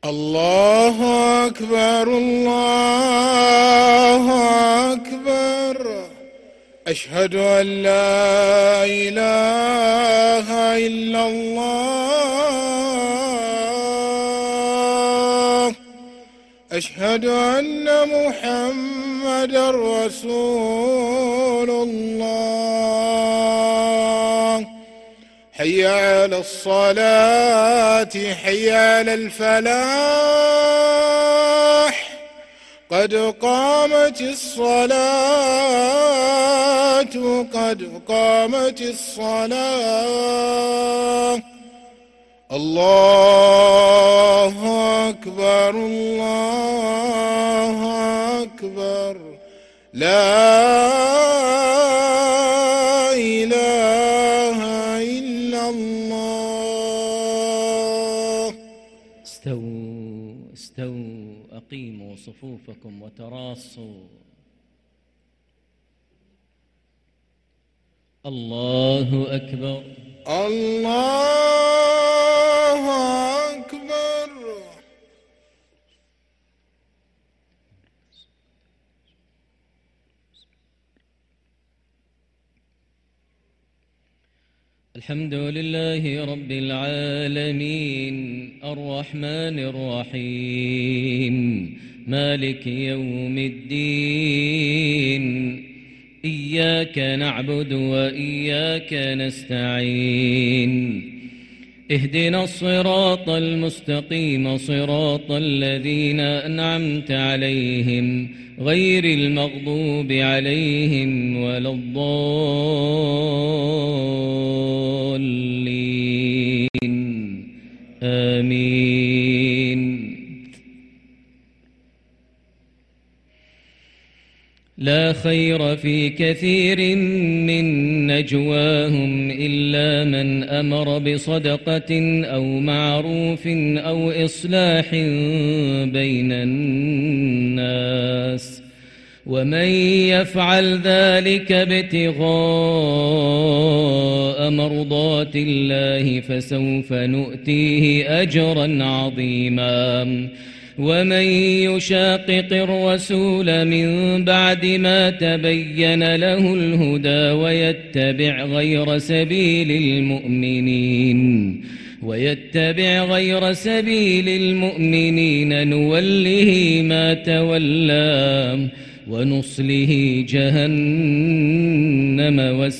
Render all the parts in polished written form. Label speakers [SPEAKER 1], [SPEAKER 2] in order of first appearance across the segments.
[SPEAKER 1] الله أكبر الله أكبر. أشهد أن لا إله إلا الله. أشهد أن محمدًا رسول الله. حي على الصلاة حي على الفلاح. قد قامت الصلاة قد قامت الصلاة. الله أكبر الله أكبر. لا إله إلا الله.
[SPEAKER 2] استووا أقيموا صفوفكم وتراصوا. الله أكبر
[SPEAKER 1] الله أكبر.
[SPEAKER 2] الحمد لله رب العالمين الرحمن الرحيم مالك يوم الدين. إياك نعبد وإياك نستعين. اهدنا الصراط المستقيم صراط الذين أنعمت عليهم غير المغضوب عليهم ولا الضالين. آمين. لا خير في كثير من نجواهم إلا من أمر بصدقة أو معروف أو إصلاح بين الناس، ومن يفعل ذلك ابتغاء مرضات الله فسوف نؤتيه أجرا عظيما. ومن يشاقق الرسول من بعد ما تبين له الهدى ويتبع غير سبيل المؤمنين نوله ما تولى ونصله جهنم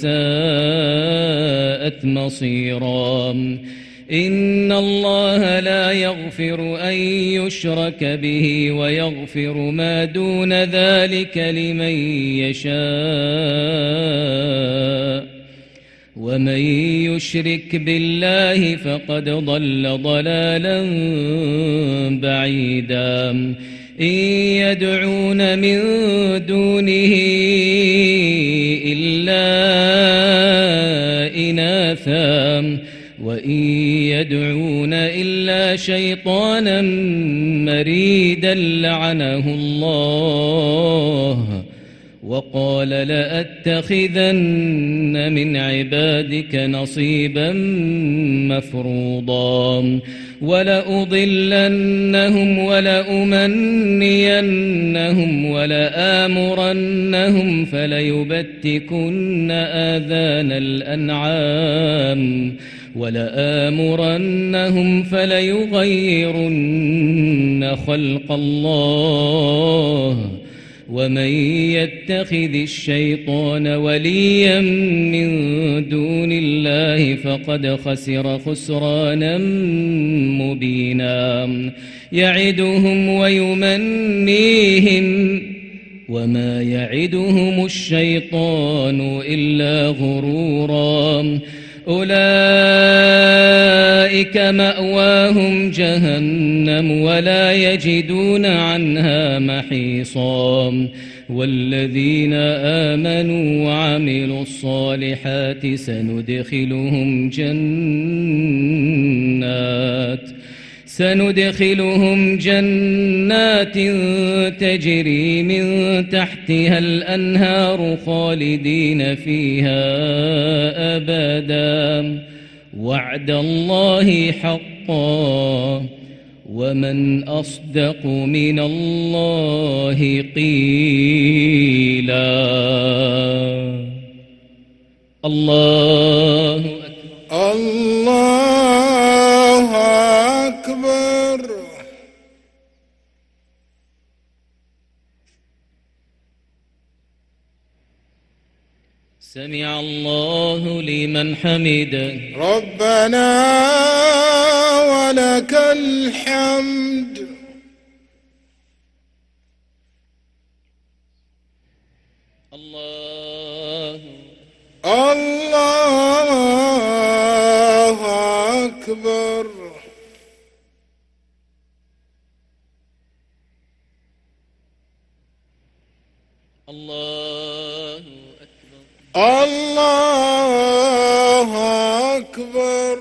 [SPEAKER 2] وساءت مصيرا. إن الله لا يغفر أن يشرك به ويغفر ما دون ذلك لمن يشاء، ومن يشرك بالله فقد ضل ضلالا بعيدا. إن يدعون من دونه إلا إناثا وإن يدعون إلا شيطانا مريدا لعنه الله وقال لأتخذن من عبادك نصيبا مفروضا ولأضلنهم ولأمنينهم ولآمرنهم فليبتكن آذان الأنعام ولآمرنهم فليغيرن خلق الله. ومن يتخذ الشيطان وليا من دون الله فقد خسر خسرانا مبينا. يعدهم ويمنيهم وما يعدهم الشيطان إلا غرورا. أولئك مأواهم جهنم ولا يجدون عنها محيصا. والذين آمنوا وعملوا الصالحات سندخلهم جنات تجري من تحتها الأنهار خالدين فيها أبدا وعد الله حقا ومن أصدق من الله قيلا. الله أكبر.
[SPEAKER 1] الله أكبر.
[SPEAKER 2] سمع الله لمن حمده.
[SPEAKER 1] ربنا ولك الحمد.
[SPEAKER 2] الله
[SPEAKER 1] أكبر.
[SPEAKER 2] الله أكبر.
[SPEAKER 1] الله أكبر.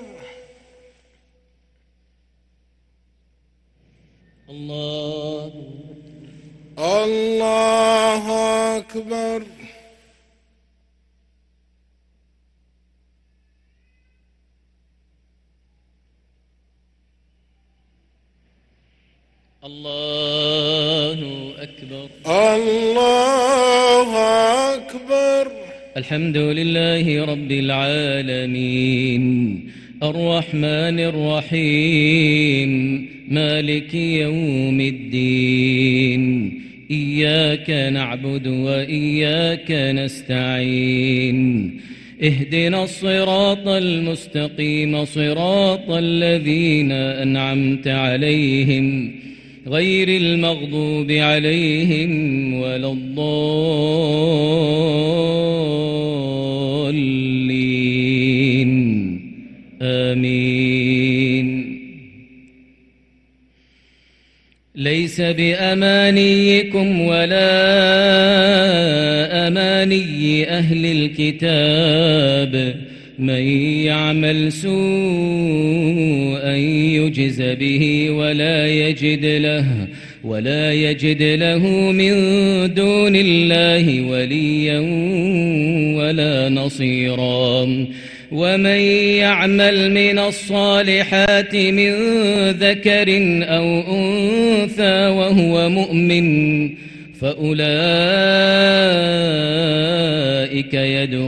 [SPEAKER 2] الله
[SPEAKER 1] أكبر.
[SPEAKER 2] الله أكبر.
[SPEAKER 1] الله أكبر.
[SPEAKER 2] الحمد لله رب العالمين الرحمن الرحيم مالك يوم الدين إياك نعبد وإياك نستعين اهدنا الصراط المستقيم صراط الذين أنعمت عليهم غير المغضوب عليهم ولا الضالين آمين. ليس بأمانيكم ولا أماني أهل الكتاب من يعمل سوءا يجز به ولا يجد له من دون الله وليا ولا نصيرا. ومن يعمل من الصالحات من ذكر أو أنثى وهو مؤمن فأولئك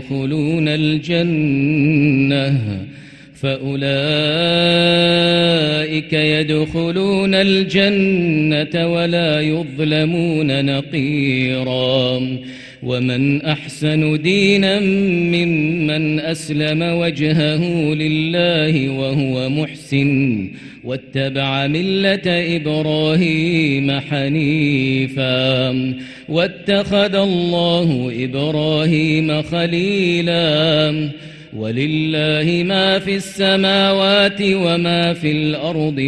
[SPEAKER 2] يدخلون الجنة ولا يظلمون نقيرا. ومن أحسن دينا ممن أسلم وجهه لله وهو محسن واتبع ملة إبراهيم حنيفا واتخذ الله إبراهيم خليلا. ولله ما في السماوات وما في الأرض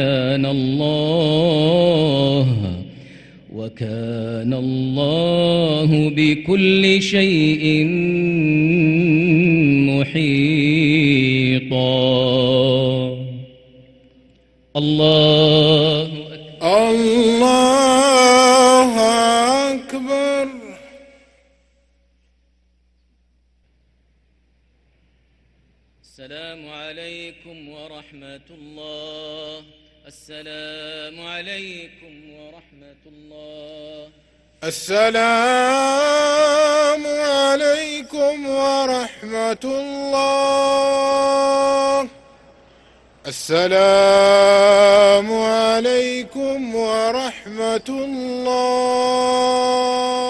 [SPEAKER 2] وكان الله بكل شيء محيطا. الله
[SPEAKER 1] أكبر.
[SPEAKER 2] السلام عليكم ورحمة الله. السلام عليكم ورحمة الله.
[SPEAKER 1] السلام عليكم ورحمة الله. السلام عليكم ورحمة الله.